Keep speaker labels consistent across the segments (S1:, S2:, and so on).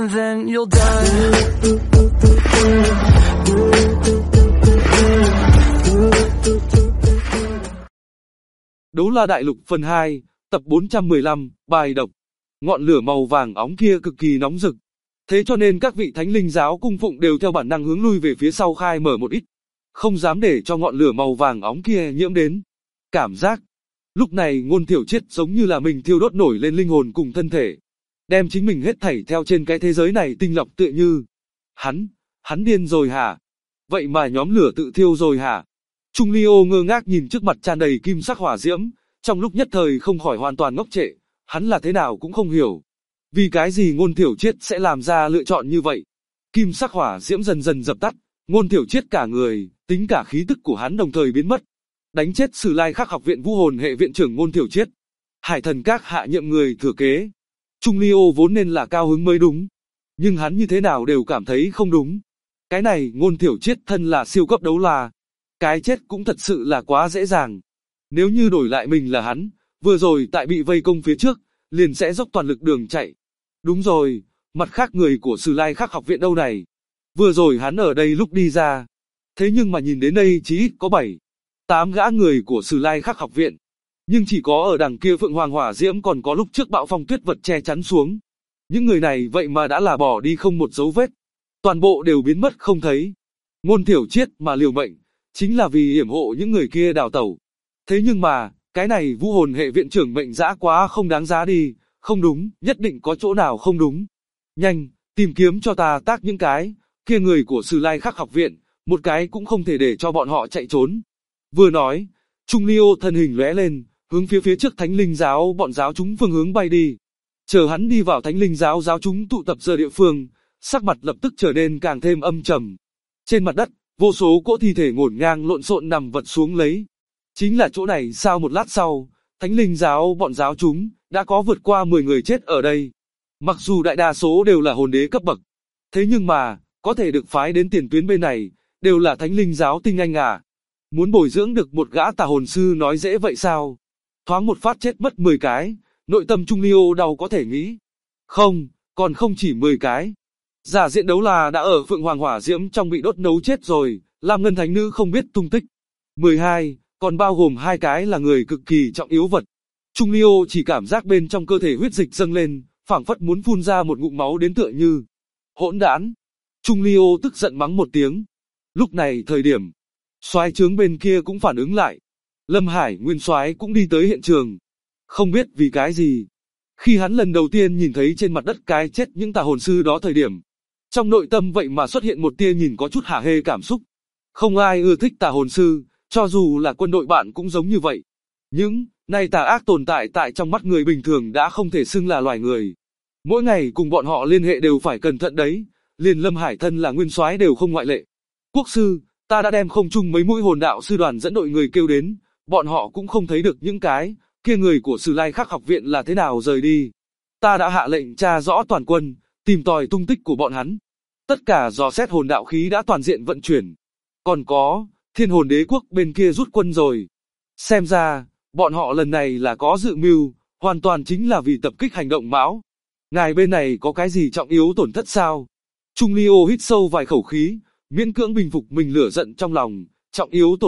S1: and then you'll die.
S2: Đấu La Đại Lục phần 2, tập 415, bài đọc. Ngọn lửa màu vàng óng kia cực kỳ nóng rực. Thế cho nên các vị thánh linh giáo cung phụng đều theo bản năng hướng lui về phía sau khai mở một ít. Không dám để cho ngọn lửa màu vàng óng kia nhiễm đến. Cảm giác. Lúc này Ngôn Thiểu Triết giống như là mình thiêu đốt nổi lên linh hồn cùng thân thể. Đem chính mình hết thảy theo trên cái thế giới này tinh lọc tựa như. Hắn điên rồi hả? Vậy mà nhóm lửa tự thiêu rồi hả? Trung Ly Ô ngơ ngác nhìn trước mặt tràn đầy kim sắc hỏa diễm, trong lúc nhất thời không khỏi hoàn toàn ngốc trệ, hắn là thế nào cũng không hiểu. Vì cái gì Ngôn Thiểu Triết sẽ làm ra lựa chọn như vậy? Kim sắc hỏa diễm dần dần dập tắt, Ngôn Thiểu Triết cả người, tính cả khí tức của hắn đồng thời biến mất. Đánh chết Sử Lai Khắc học viện Vũ hồn hệ viện trưởng Ngôn Thiểu Triết. Hải Thần Các hạ nhiệm người thừa kế. Trung Ly Ô vốn nên là cao hứng mới đúng, nhưng hắn như thế nào đều cảm thấy không đúng. Cái này Ngôn Thiểu Triết thân là siêu cấp đấu la, cái chết cũng thật sự là quá dễ dàng. Nếu như đổi lại mình là hắn, vừa rồi tại bị vây công phía trước, liền sẽ dốc toàn lực đường chạy. Đúng rồi, mặt khác người của Sử Lai Khắc học viện đâu này? Vừa rồi hắn ở đây lúc đi ra, thế nhưng mà nhìn đến đây chỉ ít có 7-8 gã người của Sử Lai Khắc học viện. Nhưng chỉ có ở đằng kia Phượng Hoàng Hỏa Diễm còn có lúc trước bạo phong tuyết vật che chắn xuống. Những người này vậy mà đã là bỏ đi không một dấu vết. Toàn bộ đều biến mất không thấy. Ngôn Thiểu Triết mà liều mệnh, chính là vì yểm hộ những người kia đào tẩu. Thế nhưng mà, cái này Vũ hồn hệ viện trưởng mệnh dã quá không đáng giá đi, không đúng, nhất định có chỗ nào không đúng. Nhanh, tìm kiếm cho ta tác những cái, kia người của Sử Lai Khắc học viện, một cái cũng không thể để cho bọn họ chạy trốn. Vừa nói, Trung Ly Ô thân hình lóe lên, hướng phía trước Thánh Linh giáo bọn giáo chúng phương hướng bay đi. Chờ hắn đi vào Thánh Linh giáo giáo chúng tụ tập giờ địa phương, sắc mặt lập tức trở nên càng thêm âm trầm. Trên mặt đất, vô số cỗ thi thể ngổn ngang lộn xộn nằm vật xuống lấy. Chính là chỗ này sao một lát sau, Thánh Linh giáo bọn giáo chúng, đã có vượt qua 10 người chết ở đây. Mặc dù đại đa số đều là hồn đế cấp bậc, thế nhưng mà, có thể được phái đến tiền tuyến bên này, đều là Thánh Linh giáo tinh anh à. Muốn bồi dưỡng được một gã tà hồn sư nói dễ vậy sao? Thoáng một phát chết mất 10 cái, nội tâm Trung Ly Ô đau có thể nghĩ. Không, còn không chỉ 10 cái. Giả diện đấu la đã ở Phượng Hoàng Hỏa Diễm trong bị đốt nấu chết rồi, Lam Ngân Thánh Nữ không biết tung tích. 12, còn bao gồm 2 cái là người cực kỳ trọng yếu vật. Trung Ly Ô chỉ cảm giác bên trong cơ thể huyết dịch dâng lên, phảng phất muốn phun ra một ngụm máu đến tựa như. Hỗn đản. Trung Ly Ô tức giận mắng một tiếng. Lúc này thời điểm, soái trướng bên kia cũng phản ứng lại. Lâm Hải Nguyên soái cũng đi tới hiện trường. Không biết vì cái gì, khi hắn lần đầu tiên nhìn thấy trên mặt đất cái chết những tà hồn sư đó thời điểm, trong nội tâm vậy mà xuất hiện một tia nhìn có chút hả hê cảm xúc. Không ai ưa thích tà hồn sư, cho dù là quân đội bạn cũng giống như vậy. Những này tà ác tồn tại tại trong mắt người bình thường đã không thể xưng là loài người. Mỗi ngày cùng bọn họ liên hệ đều phải cẩn thận đấy, liền Lâm Hải thân là nguyên soái đều không ngoại lệ. Quốc sư, ta đã đem không chung mấy mũi hồn đạo sư đoàn dẫn đội người kêu đến, bọn họ cũng không thấy được những cái kia người của Sử Lai Khắc học viện là thế nào rời đi. Ta đã hạ lệnh tra rõ toàn quân, tìm tòi tung tích của bọn hắn. Tất cả dò xét hồn đạo khí đã toàn diện vận chuyển. Còn có, Thiên Hồn Đế quốc bên kia rút quân rồi. Xem ra, bọn họ lần này là có dự mưu, hoàn toàn chính là vì tập kích hành động Mão. Ngài bên này có cái gì trọng yếu tổn thất sao? Trung Ly Ô hít sâu vài khẩu khí, miễn cưỡng bình phục mình lửa giận trong lòng. Trọng yếu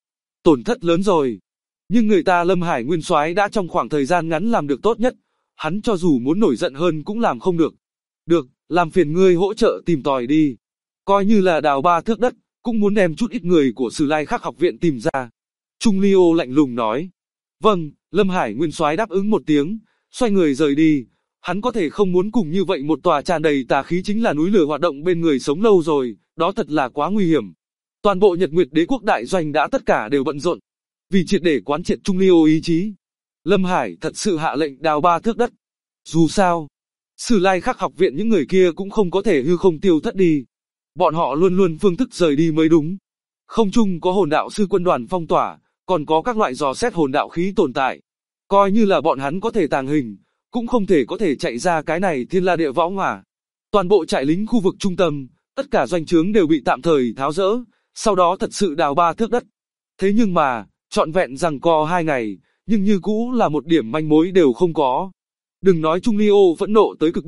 S2: tổn thất lớn rồi. Nhưng người ta Lâm Hải Nguyên soái đã trong khoảng thời gian ngắn làm được tốt nhất, hắn cho dù muốn nổi giận hơn cũng làm không được. Được, làm phiền ngươi hỗ trợ tìm tòi đi. Coi như là đào 3 thước đất, cũng muốn đem chút ít người của Sử Lai Khắc học viện tìm ra. Trung Ly Ô lạnh lùng nói. Vâng, Lâm Hải Nguyên soái đáp ứng một tiếng, xoay người rời đi. Hắn có thể không muốn cùng như vậy một tòa tràn đầy tà khí chính là núi lửa hoạt động bên người sống lâu rồi, đó thật là quá nguy hiểm. Toàn bộ Nhật Nguyệt Đế quốc đại doanh đã tất cả đều bận rộn, vì triệt để quán triệt Trung Ly Ô ý chí. Lâm Hải thật sự hạ lệnh đào 3 thước đất. Dù sao, Sử Lai Khắc học viện những người kia cũng không có thể hư không tiêu thất đi. Bọn họ luôn luôn phương thức rời đi mới đúng. Không chung có hồn đạo sư quân đoàn phong tỏa, còn có các loại dò xét hồn đạo khí tồn tại. Coi như là bọn hắn có thể tàng hình, cũng không thể có thể chạy ra cái này thiên la địa võng à. Toàn bộ trại lính khu vực trung tâm, tất cả doanh trướng đều bị tạm thời tháo dỡ, sau đó thật sự đào 3 thước đất. Thế nhưng mà, trọn vẹn giằng co 2 ngày, nhưng như cũ là một điểm manh mối đều không có. Đừng nói Trung Ly Ô phẫn nộ tới cực điểm,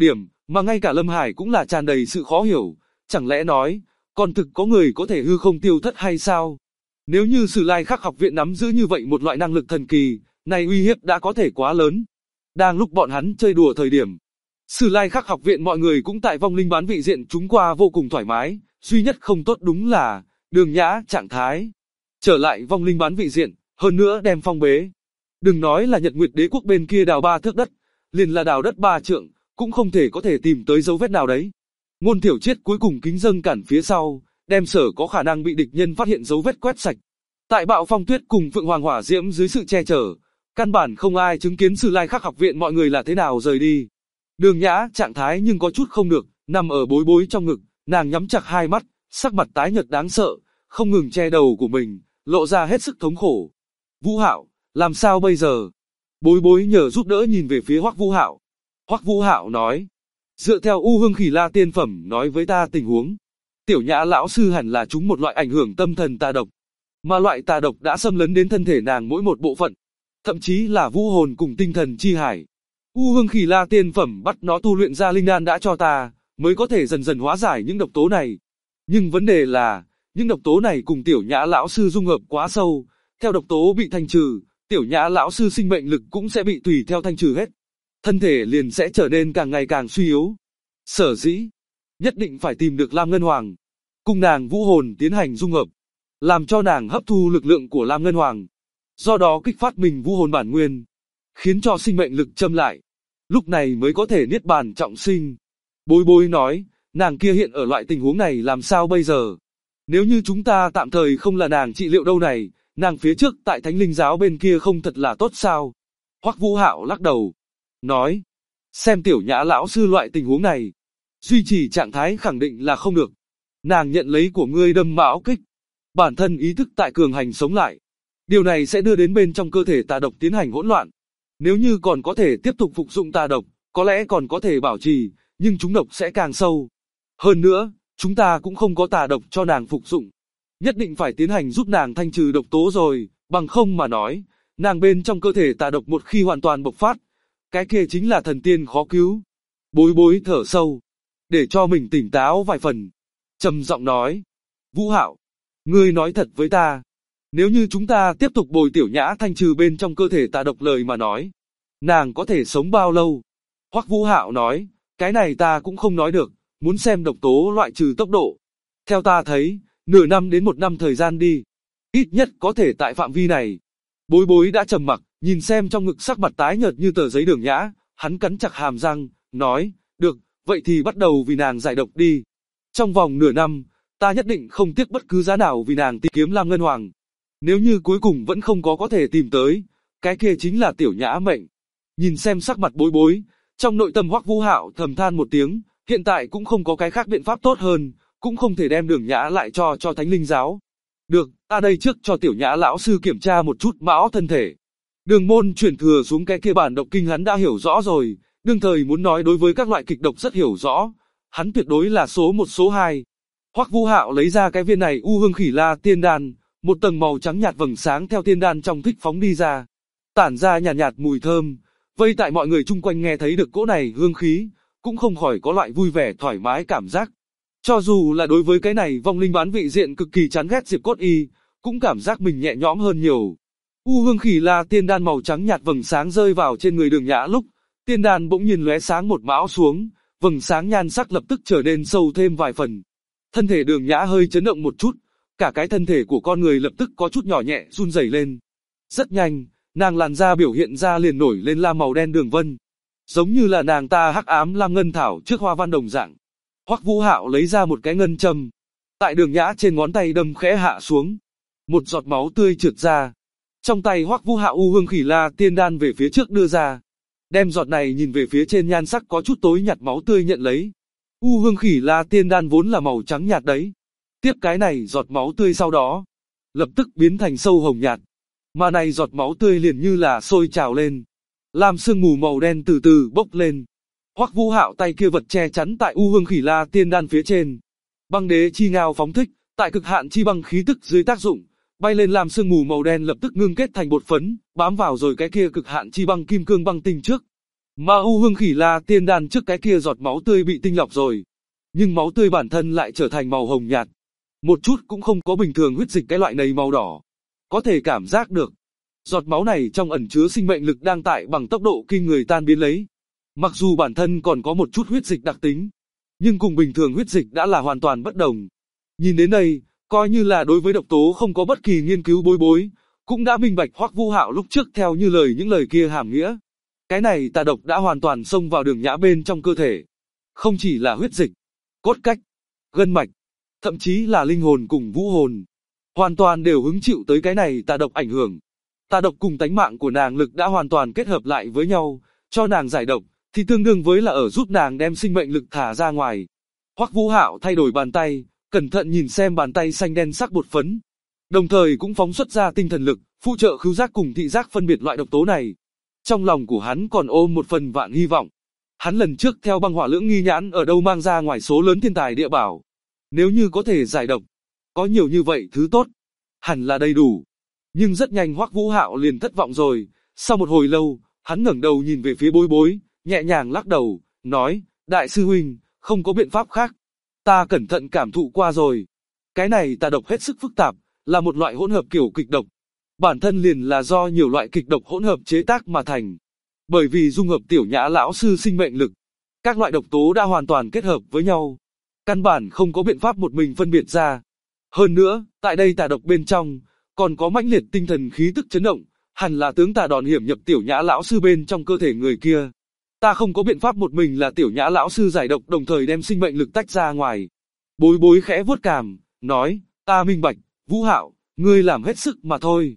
S2: mà ngay cả Lâm Hải cũng là tràn đầy sự khó hiểu, chẳng lẽ nói, còn thực có người có thể hư không tiêu thất hay sao? Nếu như Sử Lai Khắc học viện nắm giữ như vậy một loại năng lực thần kỳ, này uy hiếp đã có thể quá lớn. Đang lúc bọn hắn chơi đùa thời điểm, Sử Lai Khắc học viện mọi người cũng tại vong linh bán vị diện chúng qua vô cùng thoải mái, duy nhất không tốt đúng là Đường Nhã trạng thái trở lại vong linh bán vị diện, hơn nữa đem phong bế. Đừng nói là Nhật Nguyệt Đế quốc bên kia đào 3 thước đất, liền là đào đất 3 trượng, cũng không thể có thể tìm tới dấu vết nào đấy. Ngôn Thiểu Triết cuối cùng kính dâng cản phía sau, đem sở có khả năng bị địch nhân phát hiện dấu vết quét sạch. Tại Bạo Phong Tuyết cùng Phượng Hoàng Hỏa Diễm dưới sự che chở, căn bản không ai chứng kiến Sử Lai Khắc học viện mọi người là thế nào rời đi. Đường Nhã trạng thái nhưng có chút không được, nằm ở Bối Bối trong ngực, nàng nhắm chặt hai mắt, sắc mặt tái nhợt đáng sợ, không ngừng che đầu của mình, lộ ra hết sức thống khổ. Vũ Hạo, làm sao bây giờ? Bối Bối nhờ giúp đỡ nhìn về phía Hoắc Vũ Hạo. Hoắc Vũ Hạo nói, dựa theo U Hương Khỉ La tiên phẩm nói với ta tình huống, Tiểu Nhã lão sư hẳn là trúng một loại ảnh hưởng tâm thần tà độc, mà loại tà độc đã xâm lấn đến thân thể nàng mỗi một bộ phận, thậm chí là vũ hồn cùng tinh thần chi hải. U Hương Khỉ La tiên phẩm bắt nó tu luyện ra linh đan đã cho ta, mới có thể dần dần hóa giải những độc tố này. Nhưng vấn đề là, những độc tố này cùng Tiểu Nhã lão sư dung hợp quá sâu, theo độc tố bị thanh trừ, Tiểu Nhã lão sư sinh mệnh lực cũng sẽ bị tùy theo thanh trừ hết. Thân thể liền sẽ trở nên càng ngày càng suy yếu. Sở dĩ, nhất định phải tìm được Lam Ngân Hoàng, cùng nàng vũ hồn tiến hành dung hợp, làm cho nàng hấp thu lực lượng của Lam Ngân Hoàng, do đó kích phát mình vũ hồn bản nguyên, khiến cho sinh mệnh lực châm lại, lúc này mới có thể niết bàn trọng sinh. Bối Bối nói, nàng kia hiện ở loại tình huống này làm sao bây giờ? Nếu như chúng ta tạm thời không là nàng trị liệu đâu này, nàng phía trước tại Thánh Linh giáo bên kia không thật là tốt sao? Hoắc Vũ Hạo lắc đầu, nói, xem Tiểu Nhã lão sư loại tình huống này, duy trì trạng thái khẳng định là không được. Nàng nhận lấy của ngươi đâm mão kích, bản thân ý thức tại cường hành sống lại. Điều này sẽ đưa đến bên trong cơ thể tà độc tiến hành hỗn loạn. Nếu như còn có thể tiếp tục phục dụng tà độc, có lẽ còn có thể bảo trì, nhưng chúng độc sẽ càng sâu. Hơn nữa, chúng ta cũng không có tà độc cho nàng phục dụng. Nhất định phải tiến hành giúp nàng thanh trừ độc tố rồi, bằng không mà nói, nàng bên trong cơ thể tà độc một khi hoàn toàn bộc phát, cái kia chính là thần tiên khó cứu. Bối Bối thở sâu, để cho mình tỉnh táo vài phần, trầm giọng nói, Vũ Hạo, ngươi nói thật với ta, nếu như chúng ta tiếp tục bồi Tiểu Nhã thanh trừ bên trong cơ thể tà độc lời mà nói, nàng có thể sống bao lâu? Hoắc Vũ Hạo nói, cái này ta cũng không nói được, muốn xem độc tố loại trừ tốc độ. Theo ta thấy, nửa năm đến 1 năm thời gian đi, ít nhất có thể tại phạm vi này. Bối Bối đã trầm mặc, nhìn xem trong ngực sắc mặt tái nhợt như tờ giấy Đường Nhã, hắn cắn chặt hàm răng, nói, được, vậy thì bắt đầu vì nàng giải độc đi. Trong vòng nửa năm, ta nhất định không tiếc bất cứ giá nào vì nàng tìm kiếm Lam Ngân Hoàng. Nếu như cuối cùng vẫn không có thể tìm tới, cái kia chính là Tiểu Nhã mệnh. Nhìn xem sắc mặt Bối Bối, trong nội tâm Hoắc Vũ Hạo thầm than một tiếng, hiện tại cũng không có cái khác biện pháp tốt hơn, cũng không thể đem Đường Nhã lại cho Thánh Linh giáo. Được, ta đây trước cho Tiểu Nhã lão sư kiểm tra một chút mão thân thể. Đường môn chuyển thừa xuống cái kia bản độc kinh hắn đã hiểu rõ rồi, đương thời muốn nói đối với các loại kịch độc rất hiểu rõ, hắn tuyệt đối là số 1 số 2. Hoắc Vũ Hạo lấy ra cái viên này U Hương Khỉ La tiên đan, một tầng màu trắng nhạt vầng sáng theo tiên đan trong thích phóng đi ra, tản ra nhạt nhạt mùi thơm, vây tại mọi người chung quanh nghe thấy được cỗ này hương khí, cũng không khỏi có loại vui vẻ thoải mái cảm giác. Cho dù là đối với cái này vong linh bán vị diện cực kỳ chán ghét Diệp Cốt Y, cũng cảm giác mình nhẹ nhõm hơn nhiều. U Hương Khỉ La tiên đan màu trắng nhạt vầng sáng rơi vào trên người Đường Nhã lúc, tiên đan bỗng nhiên lóe sáng một mão xuống, vầng sáng nhan sắc lập tức trở nên sâu thêm vài phần. Thân thể Đường Nhã hơi chấn động một chút, cả cái thân thể của con người lập tức có chút nhỏ nhẹ run rẩy lên. Rất nhanh, nàng làn da biểu hiện ra liền nổi lên lam màu đen đường vân, giống như là nàng ta hắc ám lam ngân thảo trước hoa văn đồng dạng. Hoắc Vũ Hạo lấy ra một cái ngân châm, tại Đường Nhã trên ngón tay đâm khẽ hạ xuống, một giọt máu tươi trượt ra. Trong tay Hoắc Vũ Hạo U Hương Khỉ La tiên đan về phía trước đưa ra, đem giọt này nhìn về phía trên nhan sắc có chút tối nhạt máu tươi nhận lấy. U Hương Khỉ La tiên đan vốn là màu trắng nhạt đấy, tiếp cái này giọt máu tươi sau đó, lập tức biến thành sâu hồng nhạt, mà này giọt máu tươi liền như là sôi trào lên, làm sương mù màu đen từ từ bốc lên. Hoắc Vũ Hạo tay kia vật che chắn tại U Hương Khỉ La tiên đan phía trên, băng đế chi ngao phóng thích, tại cực hạn chi băng khí tức dưới tác dụng, bay lên làm sương mù màu đen lập tức ngưng kết thành bột phấn, bám vào rồi cái kia cực hạn chi băng kim cương băng tinh trước. Ma U Hương Khỉ La Tiên Đan trước cái kia giọt máu tươi bị tinh lọc rồi, nhưng máu tươi bản thân lại trở thành màu hồng nhạt. Một chút cũng không có bình thường huyết dịch cái loại này màu đỏ. Có thể cảm giác được, giọt máu này trong ẩn chứa sinh mệnh lực đang tại bằng tốc độ kinh người tan biến lấy. Mặc dù bản thân còn có một chút huyết dịch đặc tính, nhưng cùng bình thường huyết dịch đã là hoàn toàn bất đồng. Nhìn đến đây, coi như là đối với độc tố không có bất kỳ nghiên cứu bối, cũng đã minh bạch Hoắc Vũ Hạo lúc trước theo như những lời kia hàm nghĩa. Cái này tà độc đã hoàn toàn xông vào đường nhã bên trong cơ thể. Không chỉ là huyết dịch, cốt cách, gân mạch, thậm chí là linh hồn cùng vũ hồn. Hoàn toàn đều hứng chịu tới cái này tà độc ảnh hưởng. Tà độc cùng tánh mạng của nàng lực đã hoàn toàn kết hợp lại với nhau, cho nàng giải độc, thì tương đương với là ở giúp nàng đem sinh mệnh lực thả ra ngoài. Hoắc Vũ Hạo thay đổi bàn tay, cẩn thận nhìn xem bàn tay xanh đen sắc bột phấn. Đồng thời cũng phóng xuất ra tinh thần lực, phụ trợ khứu giác cùng thị giác phân biệt loại độc tố này. Trong lòng của hắn còn ôm một phần vạn hy vọng. Hắn lần trước theo băng hỏa lưỡng nghi nhãn ở đâu mang ra ngoài số lớn thiên tài địa bảo. Nếu như có thể giải độc, có nhiều như vậy thứ tốt, hẳn là đầy đủ. Nhưng rất nhanh Hoắc Vũ Hạo liền thất vọng rồi. Sau một hồi lâu, hắn ngẩng đầu nhìn về phía Bối Bối, nhẹ nhàng lắc đầu, nói, đại sư huynh, không có biện pháp khác. Ta cẩn thận cảm thụ qua rồi. Cái này tà độc hết sức phức tạp, là một loại hỗn hợp kiểu kịch độc. Bản thân liền là do nhiều loại kịch độc hỗn hợp chế tác mà thành. Bởi vì dung hợp Tiểu Nhã lão sư sinh mệnh lực, các loại độc tố đã hoàn toàn kết hợp với nhau. Căn bản không có biện pháp một mình phân biệt ra. Hơn nữa, tại đây tà độc bên trong, còn có mãnh liệt tinh thần khí tức chấn động, hẳn là tướng tà đòn hiểm nhập Tiểu Nhã lão sư bên trong cơ thể người kia. Ta không có biện pháp một mình là Tiểu Nhã lão sư giải độc đồng thời đem sinh mệnh lực tách ra ngoài. Bối Bối khẽ vuốt cằm, nói, ta minh bạch, Vũ Hạo, ngươi làm hết sức mà thôi.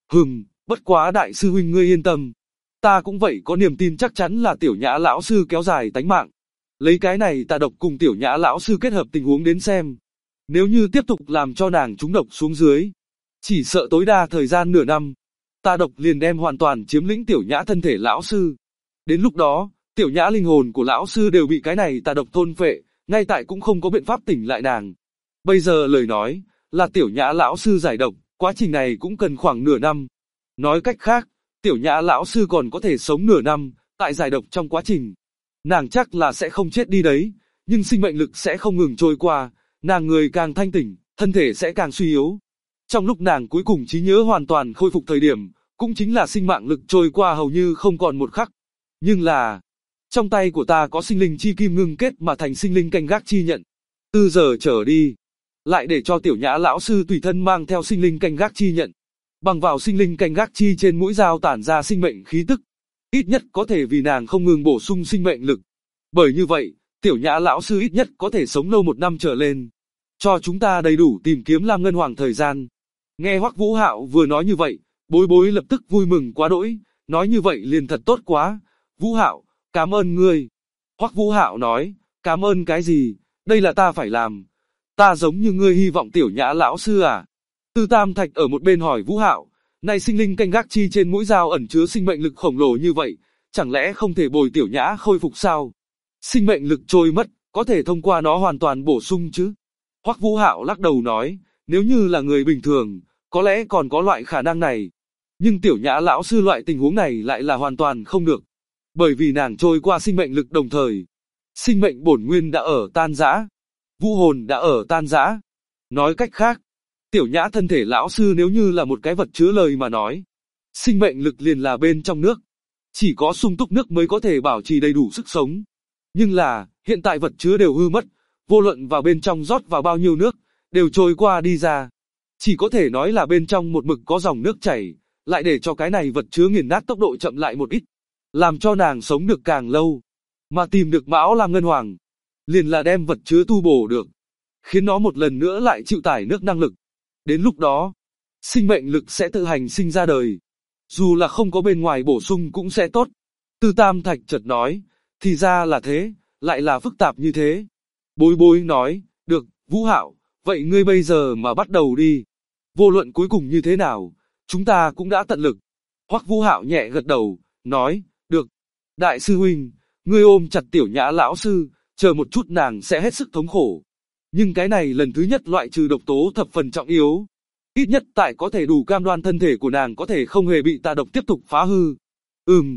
S2: Bất quá đại sư huynh ngươi yên tâm. Ta cũng vậy có niềm tin chắc chắn là Tiểu Nhã lão sư kéo dài tánh mạng. Lấy cái này tà độc cùng Tiểu Nhã lão sư kết hợp tình huống đến xem. Nếu như tiếp tục làm cho nàng trúng độc xuống dưới, chỉ sợ tối đa thời gian nửa năm, tà độc liền đem hoàn toàn chiếm lĩnh Tiểu Nhã thân thể lão sư. Đến lúc đó, Tiểu Nhã linh hồn của lão sư đều bị cái này tà độc thôn phệ, ngay tại cũng không có biện pháp tỉnh lại nàng. Bây giờ lời nói, là Tiểu Nhã lão sư giải độc, quá trình này cũng cần khoảng nửa năm. Nói cách khác, Tiểu Nhã lão sư còn có thể sống nửa năm, tại giải độc trong quá trình. Nàng chắc là sẽ không chết đi đấy, nhưng sinh mệnh lực sẽ không ngừng trôi qua, nàng người càng thanh tỉnh, thân thể sẽ càng suy yếu. Trong lúc nàng cuối cùng trí nhớ hoàn toàn khôi phục thời điểm, cũng chính là sinh mạng lực trôi qua hầu như không còn một khắc. Nhưng là, trong tay của ta có sinh linh chi kim ngưng kết mà thành sinh linh canh gác chi nhận. Từ giờ trở đi, lại để cho Tiểu Nhã lão sư tùy thân mang theo sinh linh canh gác chi nhận. Bằng vào sinh linh canh gác chi trên mũi dao tản ra sinh mệnh khí tức, ít nhất có thể vì nàng không ngừng bổ sung sinh mệnh lực. Bởi như vậy, Tiểu Nhã lão sư ít nhất có thể sống lâu 1 năm trở lên. Cho chúng ta đầy đủ tìm kiếm Lam Ngân Hoàng thời gian. Nghe Hoắc Vũ Hạo vừa nói như vậy, Bối Bối lập tức vui mừng quá đỗi, nói như vậy liền thật tốt quá. Vũ Hạo, cảm ơn ngươi. Hoắc Vũ Hạo nói, cảm ơn cái gì, đây là ta phải làm. Ta giống như ngươi hy vọng Tiểu Nhã lão sư à? Tư Tam Thạch ở một bên hỏi Vũ Hạo, này sinh linh canh gác chi trên mũi dao ẩn chứa sinh mệnh lực khổng lồ như vậy, chẳng lẽ không thể bồi Tiểu Nhã khôi phục sao? Sinh mệnh lực trôi mất, có thể thông qua nó hoàn toàn bổ sung chứ? Hoắc Vũ Hạo lắc đầu nói, nếu như là người bình thường, có lẽ còn có loại khả năng này. Nhưng Tiểu Nhã lão sư loại tình huống này lại là hoàn toàn không được. Bởi vì nàng trôi qua sinh mệnh lực đồng thời. Sinh mệnh bổn nguyên đã ở tan rã. Vũ hồn đã ở tan rã. Nói cách khác, Tiểu Nhã thân thể lão sư nếu như là một cái vật chứa lời mà nói. Sinh mệnh lực liền là bên trong nước. Chỉ có sung túc nước mới có thể bảo trì đầy đủ sức sống. Nhưng là, hiện tại vật chứa đều hư mất. Vô luận vào bên trong rót vào bao nhiêu nước, đều trôi qua đi ra. Chỉ có thể nói là bên trong một mực có dòng nước chảy, lại để cho cái này vật chứa nghiền nát tốc độ chậm lại một ít. Làm cho nàng sống được càng lâu. Mà tìm được Mão Lam Ngân Hoàng, liền là đem vật chứa tu bổ được. Khiến nó một lần nữa lại chịu tải nước năng lực. Đến lúc đó, sinh mệnh lực sẽ tự hành sinh ra đời. Dù là không có bên ngoài bổ sung cũng sẽ tốt. Tư Tam Thạch chợt nói, thì ra là thế, lại là phức tạp như thế. Bối Bối nói, được, Vũ Hạo, vậy ngươi bây giờ mà bắt đầu đi. Vô luận cuối cùng như thế nào, chúng ta cũng đã tận lực. Hoắc Vũ Hạo nhẹ gật đầu, nói, được. Đại sư huynh, ngươi ôm chặt Tiểu Nhã lão sư, chờ một chút nàng sẽ hết sức thống khổ. Nhưng cái này lần thứ nhất loại trừ độc tố thập phần trọng yếu. Ít nhất tại có thể đủ cam đoan thân thể của nàng có thể không hề bị tà độc tiếp tục phá hư.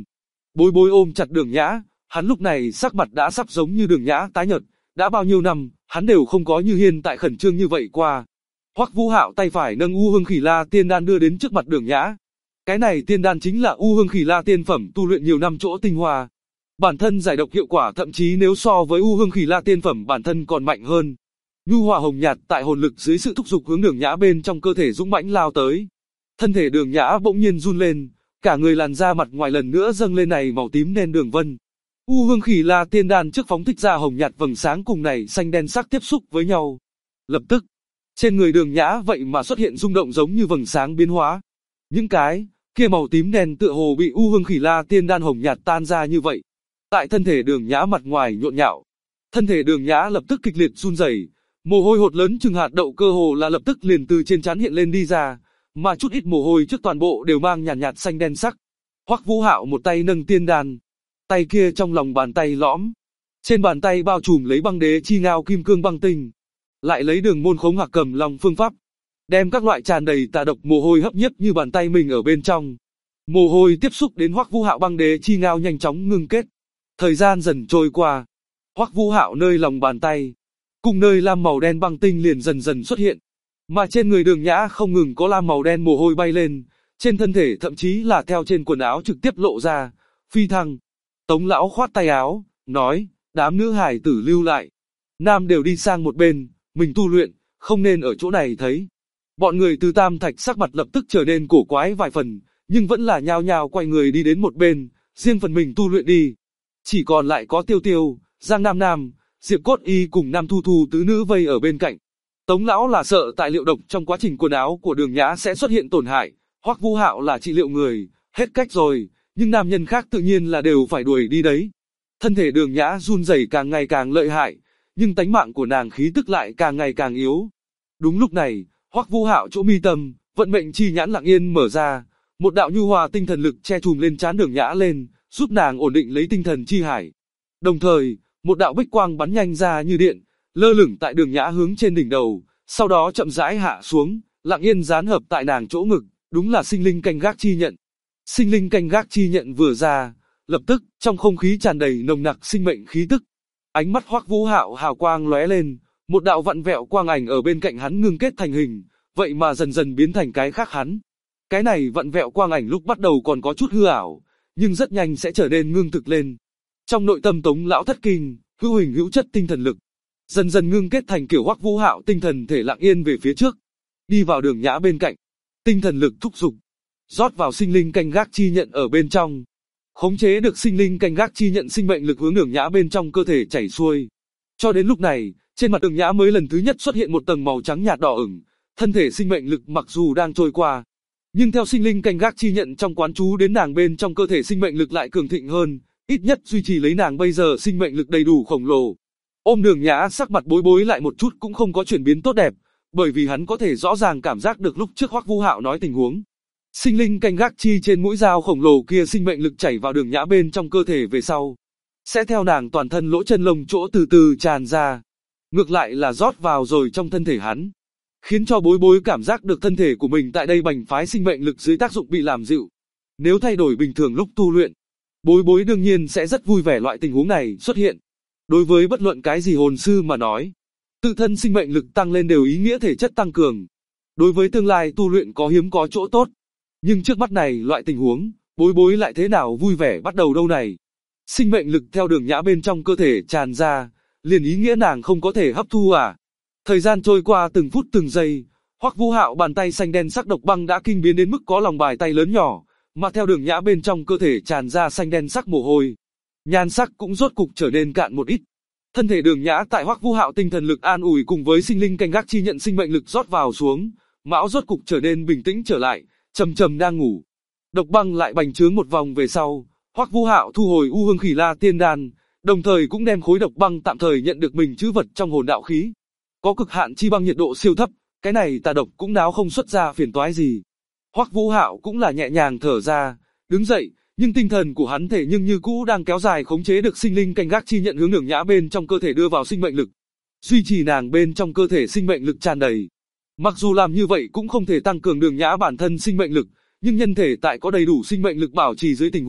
S2: Bối Bối ôm chặt Đường Nhã, hắn lúc này sắc mặt đã sắp giống như Đường Nhã tái nhợt, đã bao nhiêu năm, hắn đều không có như hiện tại khẩn trương như vậy qua. Hoắc Vũ Hạo tay phải nâng U Hương Khỉ La Tiên Đan đưa đến trước mặt Đường Nhã. Cái này tiên đan chính là U Hương Khỉ La tiên phẩm tu luyện nhiều năm chỗ tinh hoa. Bản thân giải độc hiệu quả thậm chí nếu so với U Hương Khỉ La tiên phẩm bản thân còn mạnh hơn. Nhu hòa hồng nhạt tại hồn lực dưới sự thúc giục hướng Đường Nhã bên trong cơ thể dũng mãnh lao tới. Thân thể Đường Nhã bỗng nhiên run lên, cả người làn da mặt ngoài lần nữa dâng lên này màu tím đen đường vân. U Hương Khỉ La tiên đan trước phóng thích ra hồng nhạt vầng sáng cùng này xanh đen sắc tiếp xúc với nhau. Lập tức, trên người Đường Nhã vậy mà xuất hiện rung động giống như vầng sáng biến hóa. Những cái kia màu tím đen tựa hồ bị U Hương Khỉ La tiên đan hồng nhạt tan ra như vậy. Tại thân thể Đường Nhã mặt ngoài nhộn nhạo, thân thể Đường Nhã lập tức kịch liệt run rẩy, mồ hôi hột lớn chừng hạt đậu cơ hồ là lập tức liền từ trên trán hiện lên đi ra, mà chút ít mồ hôi trước toàn bộ đều mang nhàn nhạt xanh đen sắc. Hoắc Vũ Hạo một tay nâng tiên đan, tay kia trong lòng bàn tay lõm, trên bàn tay bao trùm lấy băng đế chi ngao kim cương băng tinh, lại lấy Đường Môn Khống Hạc Cầm Long phương pháp, đem các loại tràn đầy tà độc mồ hôi hấp nhiếp như bàn tay mình ở bên trong. Mồ hôi tiếp xúc đến Hoắc Vũ Hạo băng đế chi ngao nhanh chóng ngưng kết. Thời gian dần trôi qua, Hoắc Vũ Hạo nơi lòng bàn tay, cùng nơi lam màu đen băng tinh liền dần dần xuất hiện, mà trên người Đường Nhã không ngừng có lam màu đen mồ hôi bay lên, trên thân thể thậm chí là theo trên quần áo trực tiếp lộ ra. Phi thăng. Tống lão khoát tay áo, nói, đám nữ hải tử lưu lại, nam đều đi sang một bên, mình tu luyện, không nên ở chỗ này thấy. Bọn người từ Tam Thạch sắc mặt lập tức trở nên cổ quái vài phần, nhưng vẫn là nhao nhao quay người đi đến một bên, riêng phần mình tu luyện đi. Chỉ còn lại có Tiêu Tiêu, Giang Nam Nam, Diệp Cốt Y cùng Nam Thu Thu tứ nữ vây ở bên cạnh. Tống lão là sợ tài liệu độc trong quá trình quần áo của Đường Nhã sẽ xuất hiện tổn hại, Hoắc Vũ Hạo là trị liệu người, hết cách rồi, nhưng nam nhân khác tự nhiên là đều phải đuổi đi đấy. Thân thể Đường Nhã run rẩy càng ngày càng lợi hại, nhưng tánh mạng của nàng khí tức lại càng ngày càng yếu. Đúng lúc này, Hoắc Vũ Hạo chỗ mi tâm, vận mệnh chi nhãn lặng yên mở ra, một đạo nhu hòa tinh thần lực che chùm lên trán Đường Nhã lên, giúp nàng ổn định lấy tinh thần chi hải. Đồng thời, một đạo bích quang bắn nhanh ra như điện, lơ lửng tại Đường Nhã hướng trên đỉnh đầu, sau đó chậm rãi hạ xuống, lặng yên dán hợp tại nàng chỗ ngực, đúng là sinh linh canh gác chi nhận. Sinh linh canh gác chi nhận vừa ra, lập tức, trong không khí tràn đầy nồng nặc sinh mệnh khí tức. Ánh mắt Hoắc Vũ Hạo hào quang lóe lên, một đạo vặn vẹo quang ảnh ở bên cạnh hắn ngưng kết thành hình, vậy mà dần dần biến thành cái khác hắn. Cái này vặn vẹo quang ảnh lúc bắt đầu còn có chút hư ảo, nhưng rất nhanh sẽ trở nên ngưng thực lên. Trong nội tâm Tống lão thất kinh, hữu hình hữu chất tinh thần lực, dần dần ngưng kết thành kiểu Hoắc Vũ Hạo tinh thần thể lặng yên về phía trước, đi vào Đường Nhã bên cạnh. Tinh thần lực thúc giục, rót vào sinh linh canh gác chi nhận ở bên trong, khống chế được sinh linh canh gác chi nhận sinh mệnh lực hướng Đường Nhã bên trong cơ thể chảy xuôi. Cho đến lúc này, trên mặt Đường Nhã mới lần thứ nhất xuất hiện một tầng màu trắng nhạt đỏ ửng, thân thể sinh mệnh lực mặc dù đang trôi qua, nhưng theo sinh linh canh gác chi nhận trong quán chú đến nàng bên trong cơ thể sinh mệnh lực lại cường thịnh hơn, ít nhất duy trì lấy nàng bây giờ sinh mệnh lực đầy đủ khổng lồ. Ôm Đường Nhã sắc mặt bối bối lại một chút cũng không có chuyển biến tốt đẹp, bởi vì hắn có thể rõ ràng cảm giác được lúc trước Hoắc Vũ Hạo nói tình huống. Sinh linh canh gác chi trên mũi dao khổng lồ kia sinh mệnh lực chảy vào Đường Nhã bên trong cơ thể về sau, sẽ theo nàng toàn thân lỗ chân lông chỗ từ từ tràn ra, ngược lại là rót vào rồi trong thân thể hắn, khiến cho bối bối cảm giác được thân thể của mình tại đây bành phái sinh mệnh lực dưới tác dụng bị làm dịu. Nếu thay đổi bình thường lúc tu luyện, bối bối đương nhiên sẽ rất vui vẻ loại tình huống này xuất hiện. Đối với bất luận cái gì hồn sư mà nói, tự thân sinh mệnh lực tăng lên đều ý nghĩa thể chất tăng cường. Đối với tương lai tu luyện có hiếm có chỗ tốt. Nhưng trước mắt này loại tình huống, bối bối lại thế nào vui vẻ bắt đầu đâu này. Sinh mệnh lực theo Đường Nhã bên trong cơ thể tràn ra, liền ý nghĩa nàng không có thể hấp thu à. Thời gian trôi qua từng phút từng giây, Hoắc Vũ Hạo bàn tay xanh đen sắc độc băng đã kinh biến đến mức có lòng bài tay lớn nhỏ, mà theo Đường Nhã bên trong cơ thể tràn ra xanh đen sắc mồ hôi, nhan sắc cũng rốt cục trở nên cạn một ít. Thân thể Đường Nhã tại Hoắc Vũ Hạo tinh thần lực an ủi cùng với sinh linh canh gác chi nhận sinh mệnh lực rót vào xuống, mão rốt cục trở nên bình tĩnh trở lại, trầm trầm đang ngủ. Độc băng lại bành trướng một vòng về sau, Hoắc Vũ Hạo thu hồi U Hương Khỉ La tiên đan, đồng thời cũng đem khối độc băng tạm thời nhận được mình trữ vật trong hồn đạo khí. Có cực hạn chi băng nhiệt độ siêu thấp, cái này tà độc cũng náo không xuất ra phiền toái gì. Hoắc Vũ Hạo cũng là nhẹ nhàng thở ra, đứng dậy, nhưng tinh thần của hắn thể nhưng như cũ đang kéo dài khống chế được sinh linh canh gác chi nhận hướng Đường Nhã bên trong cơ thể đưa vào sinh mệnh lực, duy trì nàng bên trong cơ thể sinh mệnh lực tràn đầy. Mặc dù làm như vậy cũng không thể tăng cường Đường Nhã bản thân sinh mệnh lực, nhưng nhân thể tại có đầy đủ sinh mệnh lực bảo trì dưới tình huống,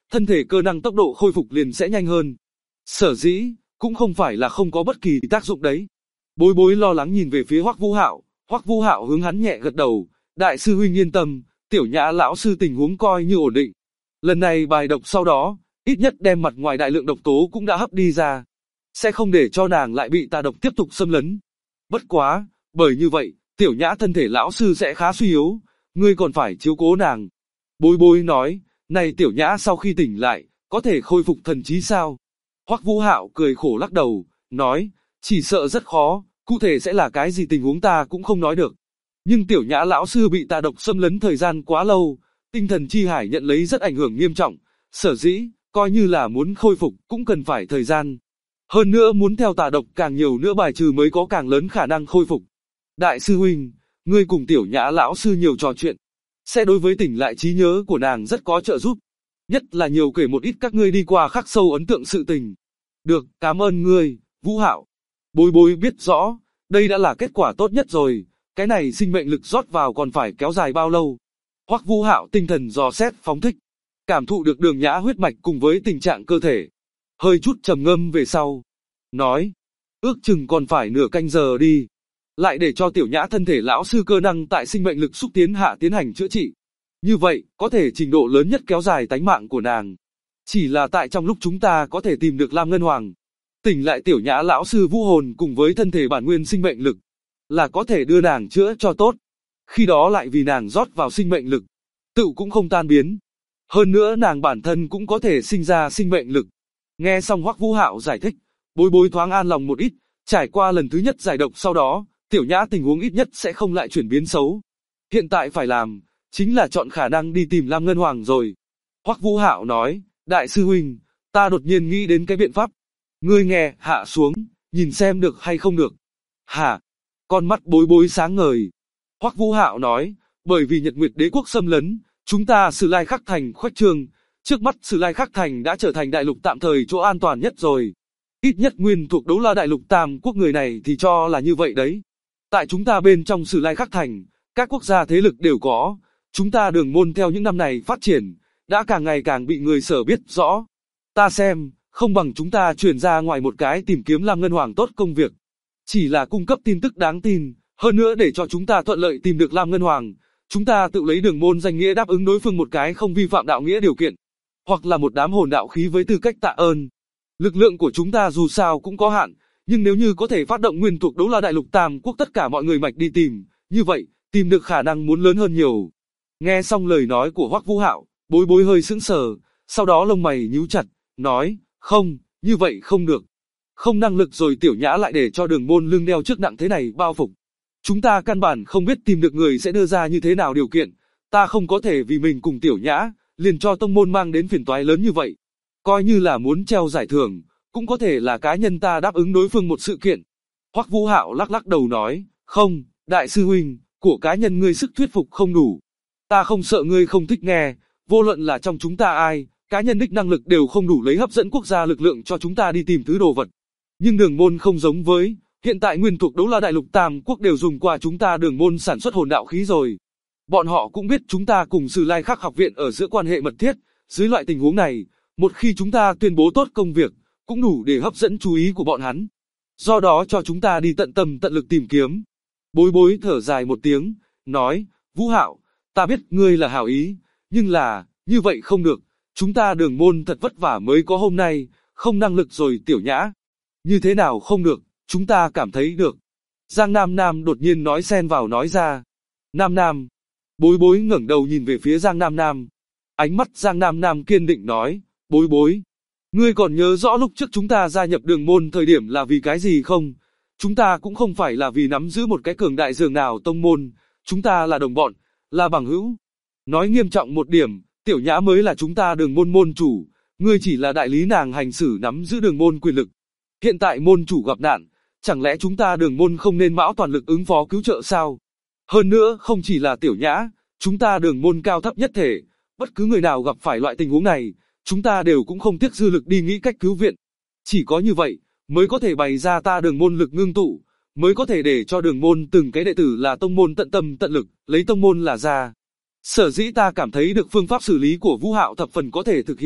S2: thân thể cơ năng tốc độ khôi phục liền sẽ nhanh hơn. Sở dĩ, cũng không phải là không có bất kỳ tác dụng đấy. Bối bối lo lắng nhìn về phía Hoắc Vũ Hạo, Hoắc Vũ Hạo hướng hắn nhẹ gật đầu, đại sư huynh yên tâm, Tiểu Nhã lão sư tình huống coi như ổn định. Lần này bài độc sau đó, ít nhất đem mặt ngoài đại lượng độc tố cũng đã hấp đi ra, sẽ không để cho nàng lại bị tà độc tiếp tục xâm lấn. Bất quá, bởi như vậy, Tiểu Nhã thân thể lão sư sẽ khá suy yếu, ngươi còn phải chiếu cố nàng. Bối bối nói, này Tiểu Nhã sau khi tỉnh lại, có thể khôi phục thần trí sao? Hoắc Vũ Hạo cười khổ lắc đầu, nói, chỉ sợ rất khó, cụ thể sẽ là cái gì tình huống ta cũng không nói được. Nhưng Tiểu Nhã lão sư bị tà độc xâm lấn thời gian quá lâu, tinh thần chi hải nhận lấy rất ảnh hưởng nghiêm trọng, sở dĩ, coi như là muốn khôi phục cũng cần phải thời gian. Hơn nữa muốn theo tà độc càng nhiều nữa bài trừ mới có càng lớn khả năng khôi phục. Đại sư huynh, ngươi cùng Tiểu Nhã lão sư nhiều trò chuyện, sẽ đối với tỉnh lại trí nhớ của nàng rất có trợ giúp. Nhất là nhiều kể một ít các ngươi đi qua khắc sâu ấn tượng sự tình. Được, cảm ơn ngươi, Vũ Hạo. Bối bối biết rõ, đây đã là kết quả tốt nhất rồi, cái này sinh mệnh lực rót vào còn phải kéo dài bao lâu. Hoắc Vũ Hạo tinh thần dò xét phóng thích, cảm thụ được Đường Nhã huyết mạch cùng với tình trạng cơ thể. Hơi chút trầm ngâm về sau, nói, ước chừng còn phải nửa canh giờ đi. Lại để cho Tiểu Nhã thân thể lão sư cơ năng tại sinh mệnh lực xúc tiến hạ tiến hành chữa trị. Như vậy, có thể trình độ lớn nhất kéo dài tánh mạng của nàng. Chỉ là tại trong lúc chúng ta có thể tìm được Lam Ngân Hoàng, tỉnh lại Tiểu Nhã lão sư vũ hồn cùng với thân thể bản nguyên sinh mệnh lực, là có thể đưa nàng chữa cho tốt. Khi đó lại vì nàng rót vào sinh mệnh lực, tự cũng không tan biến. Hơn nữa nàng bản thân cũng có thể sinh ra sinh mệnh lực. Nghe xong Hoắc Vũ Hạo giải thích, bối bối thoáng an lòng một ít, trải qua lần thứ nhất giải độc sau đó, Tiểu Nhã tình huống ít nhất sẽ không lại chuyển biến xấu. Hiện tại phải làm, chính là chọn khả năng đi tìm Lam Ngân Hoàng rồi. Hoắc Vũ Hạo nói, đại sư huynh, ta đột nhiên nghĩ đến cái biện pháp. Ngươi nghe, hạ xuống, nhìn xem được hay không được. Hả? Con mắt bối bối sáng ngời. Hoắc Vũ Hạo nói, bởi vì Nhật Nguyệt Đế quốc xâm lấn, chúng ta Sử Lai Khắc Thành khuếch trương, trước mắt Sử Lai Khắc Thành đã trở thành đại lục tạm thời chỗ an toàn nhất rồi. Ít nhất nguyên thuộc Đấu La đại lục Tam quốc người này thì cho là như vậy đấy. Tại chúng ta bên trong Sử Lai Khắc Thành, các quốc gia thế lực đều có, chúng ta Đường môn theo những năm này phát triển, đã càng ngày càng bị người Sở biết rõ. Ta xem, không bằng chúng ta truyền ra ngoài một cái tìm kiếm Lam Ngân Hoàng tốt công việc. Chỉ là cung cấp tin tức đáng tin, hơn nữa để cho chúng ta thuận lợi tìm được Lam Ngân Hoàng, chúng ta tự lấy Đường môn danh nghĩa đáp ứng đối phương một cái không vi phạm đạo nghĩa điều kiện, hoặc là một đám hồn đạo khí với tư cách tạ ơn. Lực lượng của chúng ta dù sao cũng có hạn, nhưng nếu như có thể phát động nguyên thuộc Đấu La đại lục Tam quốc tất cả mọi người mạch đi tìm, như vậy, tìm được khả năng muốn lớn hơn nhiều. Nghe xong lời nói của Hoắc Vũ Hạo, bối bối hơi sững sờ, sau đó lông mày nhíu chặt, nói, không, như vậy không được. Không năng lực rồi Tiểu Nhã lại để cho Đường môn lưng đeo chức nặng thế này bao phục. Chúng ta căn bản không biết tìm được người sẽ đưa ra như thế nào điều kiện, ta không có thể vì mình cùng Tiểu Nhã, liền cho tông môn mang đến phiền toái lớn như vậy. Coi như là muốn treo giải thưởng, cũng có thể là cá nhân ta đáp ứng đối phương một sự kiện. Hoắc Vũ Hạo lắc lắc đầu nói, không, đại sư huynh, của cá nhân ngươi sức thuyết phục không đủ. Ta không sợ ngươi không thích nghe, vô luận là trong chúng ta ai, cá nhân đích năng lực đều không đủ lấy hấp dẫn quốc gia lực lượng cho chúng ta đi tìm thứ đồ vật. Nhưng Đường môn không giống với, hiện tại nguyên thuộc Đấu La đại lục Tam quốc đều dùng qua chúng ta Đường môn sản xuất hồn đạo khí rồi. Bọn họ cũng biết chúng ta cùng Sử Lai Khắc học viện ở giữa quan hệ mật thiết, dưới loại tình huống này, một khi chúng ta tuyên bố tốt công việc, cũng đủ để hấp dẫn chú ý của bọn hắn. Do đó cho chúng ta đi tận tâm tận lực tìm kiếm. Bối bối thở dài một tiếng, nói, Vũ Hạo, ta biết ngươi là hảo ý, nhưng là, như vậy không được, chúng ta Đường môn thật vất vả mới có hôm nay, không năng lực rồi Tiểu Nhã. Như thế nào không được, chúng ta cảm thấy được. Giang Nam Nam đột nhiên nói xen vào nói ra. Nam Nam. Bối bối ngẩng đầu nhìn về phía Giang Nam Nam. Ánh mắt Giang Nam Nam kiên định nói, bối bối. Ngươi còn nhớ rõ lúc trước chúng ta gia nhập Đường môn thời điểm là vì cái gì không? Chúng ta cũng không phải là vì nắm giữ một cái cường đại dường nào tông môn, chúng ta là đồng bọn, là bằng hữu. Nói nghiêm trọng một điểm, Tiểu Nhã mới là chúng ta Đường môn môn chủ, ngươi chỉ là đại lý nàng hành xử nắm giữ Đường môn quyền lực. Hiện tại môn chủ gặp nạn, chẳng lẽ chúng ta Đường môn không nên mão toàn lực ứng phó cứu trợ sao? Hơn nữa, không chỉ là Tiểu Nhã, chúng ta Đường môn cao thấp nhất thể, bất cứ người nào gặp phải loại tình huống này, chúng ta đều cũng không tiếc dư lực đi nghĩ cách cứu viện. Chỉ có như vậy, mới có thể bày ra ta Đường môn lực ngưng tụ, mới có thể để cho Đường môn từng cái đệ tử là tông môn tận tâm tận lực, lấy tông môn là ra. Sở dĩ ta cảm thấy được phương pháp xử lý của Vũ Hạo thập phần có thể thực hiện,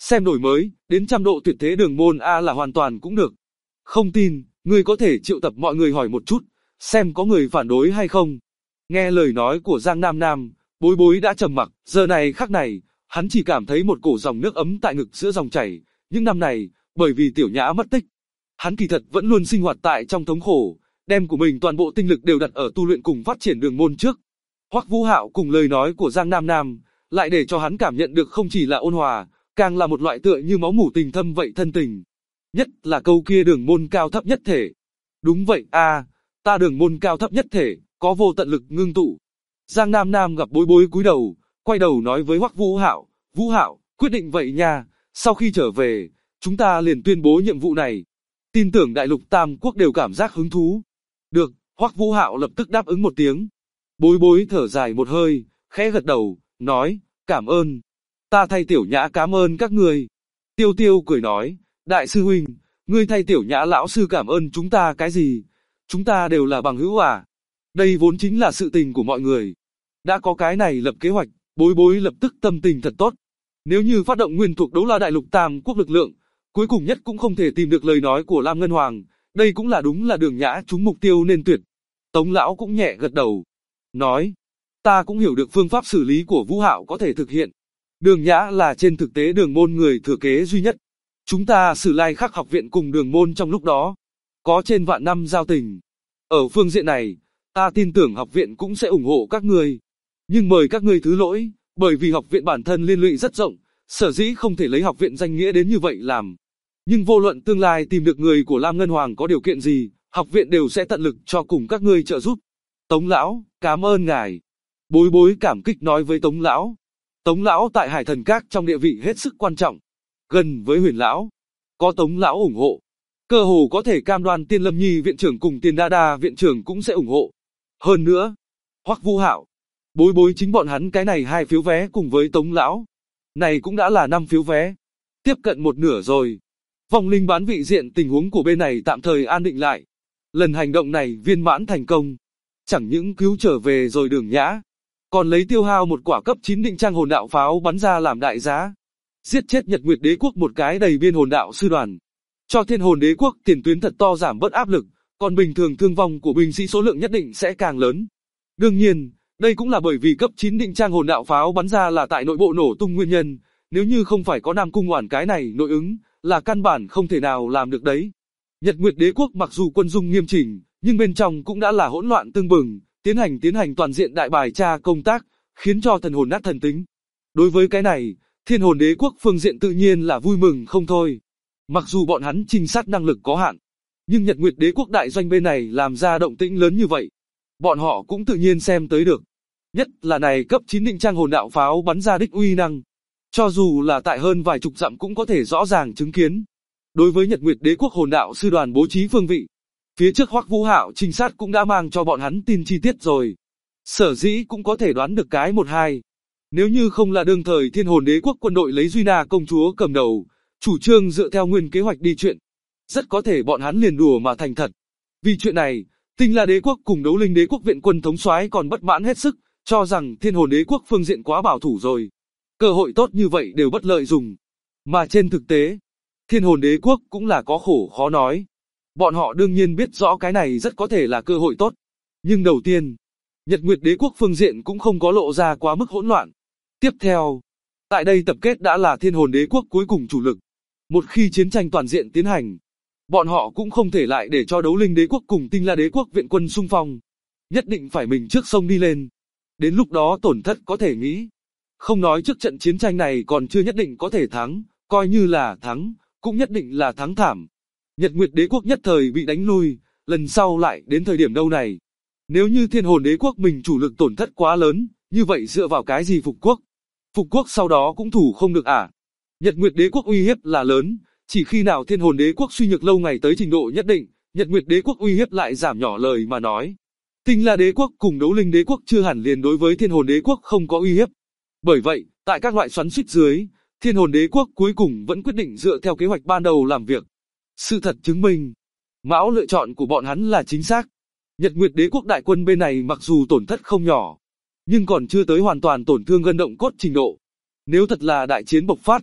S2: xem đổi mới, đến 100 độ tuyệt thế đường môn A là hoàn toàn cũng được. Không tin, ngươi có thể triệu tập mọi người hỏi một chút, xem có người phản đối hay không. Nghe lời nói của Giang Nam Nam, Bối Bối đã trầm mặc, giờ này khắc này, hắn chỉ cảm thấy một cổ dòng nước ấm tại ngực giữa dòng chảy. Những năm này, bởi vì Tiểu Nhã mất tích, hắn kỳ thật vẫn luôn sinh hoạt tại trong thống khổ, đem của mình toàn bộ tinh lực đều đặt ở tu luyện cùng phát triển đường môn trước. Hoắc Vũ Hạo cùng lời nói của Giang Nam Nam, lại để cho hắn cảm nhận được không chỉ là ôn hòa, càng là một loại tựa như máu mủ tình thâm vậy thân tình. Nhất là câu kia đường môn cao thấp nhất thể. Đúng vậy a, ta đường môn cao thấp nhất thể, có vô tận lực ngưng tụ. Giang Nam Nam gặp Bối Bối cúi đầu, quay đầu nói với Hoắc Vũ Hạo, quyết định vậy nha, sau khi trở về, chúng ta liền tuyên bố nhiệm vụ này. Tin tưởng đại lục Tam Quốc đều cảm giác hứng thú. Được, Hoắc Vũ Hạo lập tức đáp ứng một tiếng. Bối Bối thở dài một hơi, khẽ gật đầu, nói, cảm ơn. Ta thay Tiểu Nhã cảm ơn các người. Tiêu Tiêu cười nói, đại sư huynh, ngươi thay Tiểu Nhã lão sư cảm ơn chúng ta cái gì? Chúng ta đều là bằng hữu à? Đây vốn chính là sự tình của mọi người. Đã có cái này lập kế hoạch, Bối Bối lập tức tâm tình thật tốt. Nếu như phát động nguyên thuộc đấu la đại lục Tam Quốc lực lượng, cuối cùng nhất cũng không thể tìm được lời nói của Lam Ngân Hoàng, đây cũng là đúng là Đường Nhã trúng mục tiêu nên tuyệt. Tống lão cũng nhẹ gật đầu, nói, ta cũng hiểu được phương pháp xử lý của Vũ Hạo có thể thực hiện. Đường Nhã là trên thực tế đường môn người thừa kế duy nhất. Chúng ta Sử Lai Khắc học viện cùng đường môn trong lúc đó, có trên vạn năm giao tình. Ở phương diện này, ta tin tưởng học viện cũng sẽ ủng hộ các ngươi. Nhưng mời các ngươi thứ lỗi, bởi vì học viện bản thân liên lụy rất rộng, sở dĩ không thể lấy học viện danh nghĩa đến như vậy làm. Nhưng vô luận tương lai tìm được người của Lam Ngân Hoàng có điều kiện gì, học viện đều sẽ tận lực cho cùng các ngươi trợ giúp. Tống lão, cảm ơn ngài. Bối Bối cảm kích nói với Tống lão. Tống lão tại Hải Thần Các trong địa vị hết sức quan trọng, gần với Huyền lão. Có Tống lão ủng hộ, cơ hồ có thể cam đoan Tiên Lâm Nhi viện trưởng cùng Tiên Đa Đa viện trưởng cũng sẽ ủng hộ. Hơn nữa, Hoắc Vũ Hạo, Bối Bối chính bọn hắn cái này 2 phiếu vé cùng với Tống lão, này cũng đã là 5 phiếu vé, tiếp cận một nửa rồi. Vong linh bán vị diện tình huống của bên này tạm thời an định lại. Lần hành động này viên mãn thành công, chẳng những cứu trở về rồi Đường Nhã, còn lấy tiêu hao một quả cấp 9 định trang hồn đạo pháo bắn ra làm đại giá, giết chết Nhật Nguyệt Đế quốc một cái đầy biên hồn đạo sư đoàn, cho Thiên Hồn Đế quốc tiền tuyến thật to giảm bớt áp lực, còn bình thường thương vong của binh sĩ số lượng nhất định sẽ càng lớn. Đương nhiên, đây cũng là bởi vì cấp 9 định trang hồn đạo pháo bắn ra là tại nội bộ nổ tung nguyên nhân, nếu như không phải có Nam Cung Oản cái này nội ứng, là căn bản không thể nào làm được đấy. Nhật Nguyệt Đế quốc mặc dù quân dung nghiêm chỉnh, nhưng bên trong cũng đã là hỗn loạn tương bừng, tiến hành toàn diện đại bài tra công tác, khiến cho thần hồn nát thần tính. Đối với cái này, Thiên Hồn Đế quốc phương diện tự nhiên là vui mừng không thôi. Mặc dù bọn hắn trinh sát năng lực có hạn, nhưng Nhật Nguyệt Đế quốc đại doanh bên này làm ra động tĩnh lớn như vậy, bọn họ cũng tự nhiên xem tới được. Nhất là này cấp 9 định trang hồn đạo pháo bắn ra đích uy năng, cho dù là tại hơn vài chục dặm cũng có thể rõ ràng chứng kiến. Đối với Nhật Nguyệt Đế quốc hồn đạo sư đoàn bố trí phương vị, phía trước Hoắc Vũ Hạo trinh sát cũng đã mang cho bọn hắn tin chi tiết rồi. Sở dĩ cũng có thể đoán được cái 1-2. Nếu như không là đương thời Thiên Hồn Đế quốc quân đội lấy Duy Na công chúa cầm đầu, chủ trương dựa theo nguyên kế hoạch đi chuyện, rất có thể bọn hắn liền đùa mà thành thật. Vì chuyện này, Tinh La Đế quốc cùng Đấu Linh Đế quốc viện quân thống soái còn bất mãn hết sức, cho rằng Thiên Hồn Đế quốc phương diện quá bảo thủ rồi. Cơ hội tốt như vậy đều bất lợi dùng. Mà trên thực tế, Thiên Hồn Đế quốc cũng là có khổ khó nói. Bọn họ đương nhiên biết rõ cái này rất có thể là cơ hội tốt. Nhưng đầu tiên, Nhật Nguyệt Đế quốc phương diện cũng không có lộ ra quá mức hỗn loạn. Tiếp theo, tại đây tập kết đã là Thiên Hồn Đế quốc cuối cùng chủ lực. Một khi chiến tranh toàn diện tiến hành, bọn họ cũng không thể lại để cho Đấu Linh Đế quốc cùng Tinh La Đế quốc viện quân xung phong. Nhất định phải mình trước sông đi lên. Đến lúc đó tổn thất có thể nghĩ. Không nói trước trận chiến tranh này còn chưa nhất định có thể thắng, coi như là thắng, cũng nhất định là thắng thảm. Nhật Nguyệt Đế quốc nhất thời bị đánh lui, lần sau lại đến thời điểm đâu này. Nếu như Thiên Hồn Đế quốc mình chủ lực tổn thất quá lớn, như vậy dựa vào cái gì phục quốc? Phục quốc sau đó cũng thủ không được à? Nhật Nguyệt Đế quốc uy hiếp là lớn, chỉ khi nào Thiên Hồn Đế quốc suy nhược lâu ngày tới trình độ nhất định, Nhật Nguyệt Đế quốc uy hiếp lại giảm nhỏ lời mà nói. Tinh La Đế quốc cùng Đấu Linh Đế quốc chưa hẳn liền đối với Thiên Hồn Đế quốc không có uy hiếp. Bởi vậy, tại các loại xoắn xuýt dưới, Thiên Hồn Đế quốc cuối cùng vẫn quyết định dựa theo kế hoạch ban đầu làm việc. Sự thật chứng minh, Mão lựa chọn của bọn hắn là chính xác. Nhật Nguyệt Đế quốc đại quân bên này mặc dù tổn thất không nhỏ, nhưng còn chưa tới hoàn toàn tổn thương gân động cốt trình độ. Nếu thật là đại chiến bộc phát,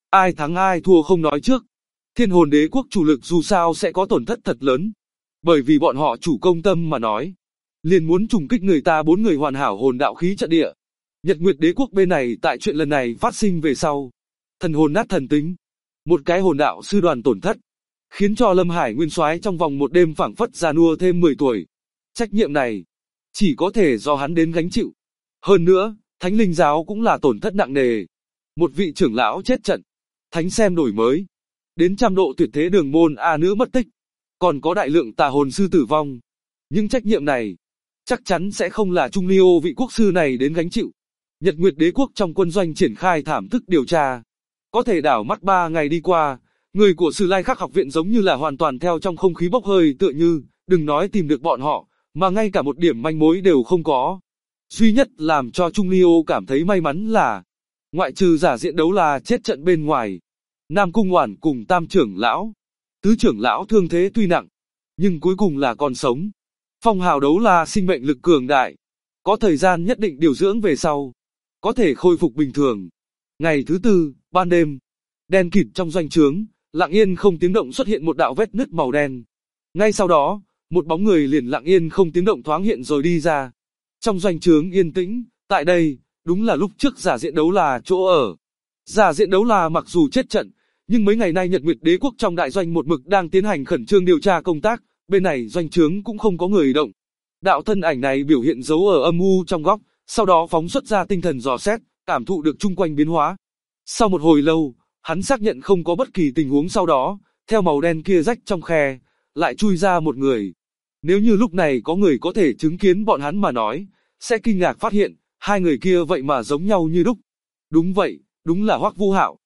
S2: Ai thắng ai thua không nói trước. Thiên hồn đế quốc chủ lực dù sao sẽ có tổn thất thật lớn. Bởi vì bọn họ chủ công tâm mà nói. Liền muốn trùng kích người ta 4 người hoàn hảo hồn đạo khí trận địa. Nhật Nguyệt đế quốc bên này tại chuyện lần này phát sinh về sau. Thần hồn nát thần tính. Một cái hồn đạo sư đoàn tổn thất. Khiến cho Lâm Hải nguyên soái trong vòng một đêm phảng phất già nua thêm 10 tuổi. Trách nhiệm này chỉ có thể do hắn đến gánh chịu. Hơn nữa, Thánh Linh giáo cũng là tổn thất nặng nề. Một vị trưởng lão chết trận. Thánh xem đổi mới. Đến trăm độ tuyệt thế đường môn A nữ mất tích. Còn có đại lượng tà hồn sư tử vong. Nhưng trách nhiệm này chắc chắn sẽ không là Trung Liêu vị quốc sư này đến gánh chịu. Nhật Nguyệt đế quốc trong quân doanh triển khai thảm thức điều tra. Có thể đảo mắt 3 ngày đi qua, người của Sử Lai Khắc học viện giống như là hoàn toàn theo trong không khí bốc hơi, tựa như, đừng nói tìm được bọn họ, mà ngay cả một điểm manh mối đều không có. Duy nhất làm cho Trung Liêu cảm thấy may mắn là, ngoại trừ Giả Diện Đấu La chết trận bên ngoài, Nam Cung Oản cùng Tam trưởng lão, Tứ trưởng lão thương thế tuy nặng, nhưng cuối cùng là còn sống. Phong Hào Đấu La sinh mệnh lực cường đại, có thời gian nhất định điều dưỡng về sau, có thể khôi phục bình thường. Ngày thứ tư, ban đêm, đen kịt trong doanh trướng, lặng yên không tiếng động xuất hiện một đạo vết nứt màu đen. Ngay sau đó, một bóng người liền lặng yên không tiếng động thoáng hiện rồi đi ra. Trong doanh trướng yên tĩnh, tại đây, đúng là lúc trước Giả Diện Đấu La chỗ ở. Giả Diện Đấu La mặc dù chết trận, nhưng mấy ngày nay Nhật Nguyệt đế quốc trong đại doanh một mực đang tiến hành khẩn trương điều tra công tác, bên này doanh trướng cũng không có người động. Đạo thân ảnh này biểu hiện dấu ở âm u trong góc, sau đó phóng xuất ra tinh thần dò xét, cảm thụ được chung quanh biến hóa. Sau một hồi lâu, hắn xác nhận không có bất kỳ tình huống sau đó, theo màu đen kia rách trong khe, lại chui ra một người. Nếu như lúc này có người có thể chứng kiến bọn hắn mà nói, sẽ kinh ngạc phát hiện, hai người kia vậy mà giống nhau như đúc. Đúng vậy, đúng là Hoắc Vũ Hạo.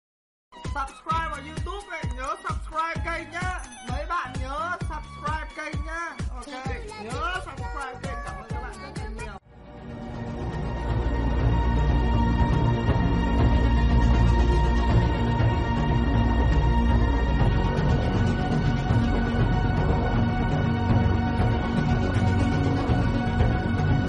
S1: Subscribe vào YouTube này, nhớ subscribe kênh nhá. Mấy bạn nhớ subscribe kênh